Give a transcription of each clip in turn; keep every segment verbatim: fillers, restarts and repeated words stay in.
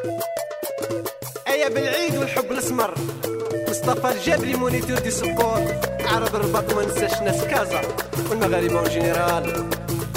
ايا بالعيد والحب الاسمر مصطفى الجبلي مونيتور دي سبور عرب الرباط ما نساش ناس كازا والمغاربه اون جينيرال.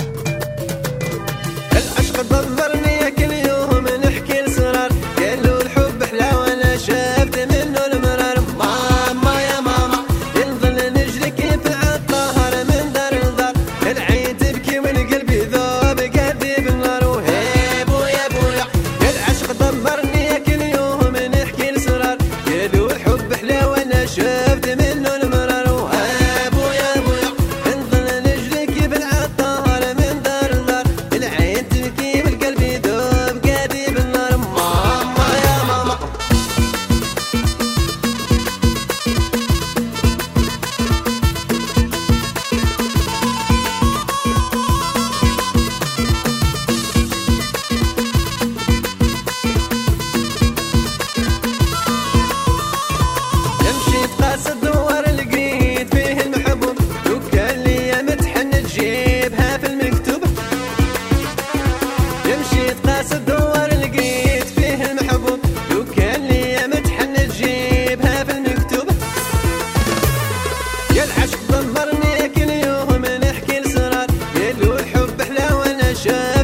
العشق دمرني كل يوم نحكي السرار قالوا الحب حلاوه انا شافت منه المرار. ماما يا ماما نظل نجري كيف عالطهر من دار لدار العين تبكي والقلب يذوب قلبي بالنار. وهي بويا بويا العشق دمرني كل يوم نحكي السرار قالوا الحب حلاوه انا شافت منه المرار. وهي بويا بويا نظل نجري كيف عالطهر من دار لدار العين تبكي والقلب يذوب قلبي بالنار. ماما يا ماما مشيت قاصد دوار لقيت فيه المحبوب وكان لي متحن تجيبها في المكتوب. مشيت قاصد دوار لقيت فيه المحبوب وكان لي متحن تجيبها في المكتوب. يا العشق دمرني كل يوم نحكي السرار قالوا الحب حلاوه انا شاف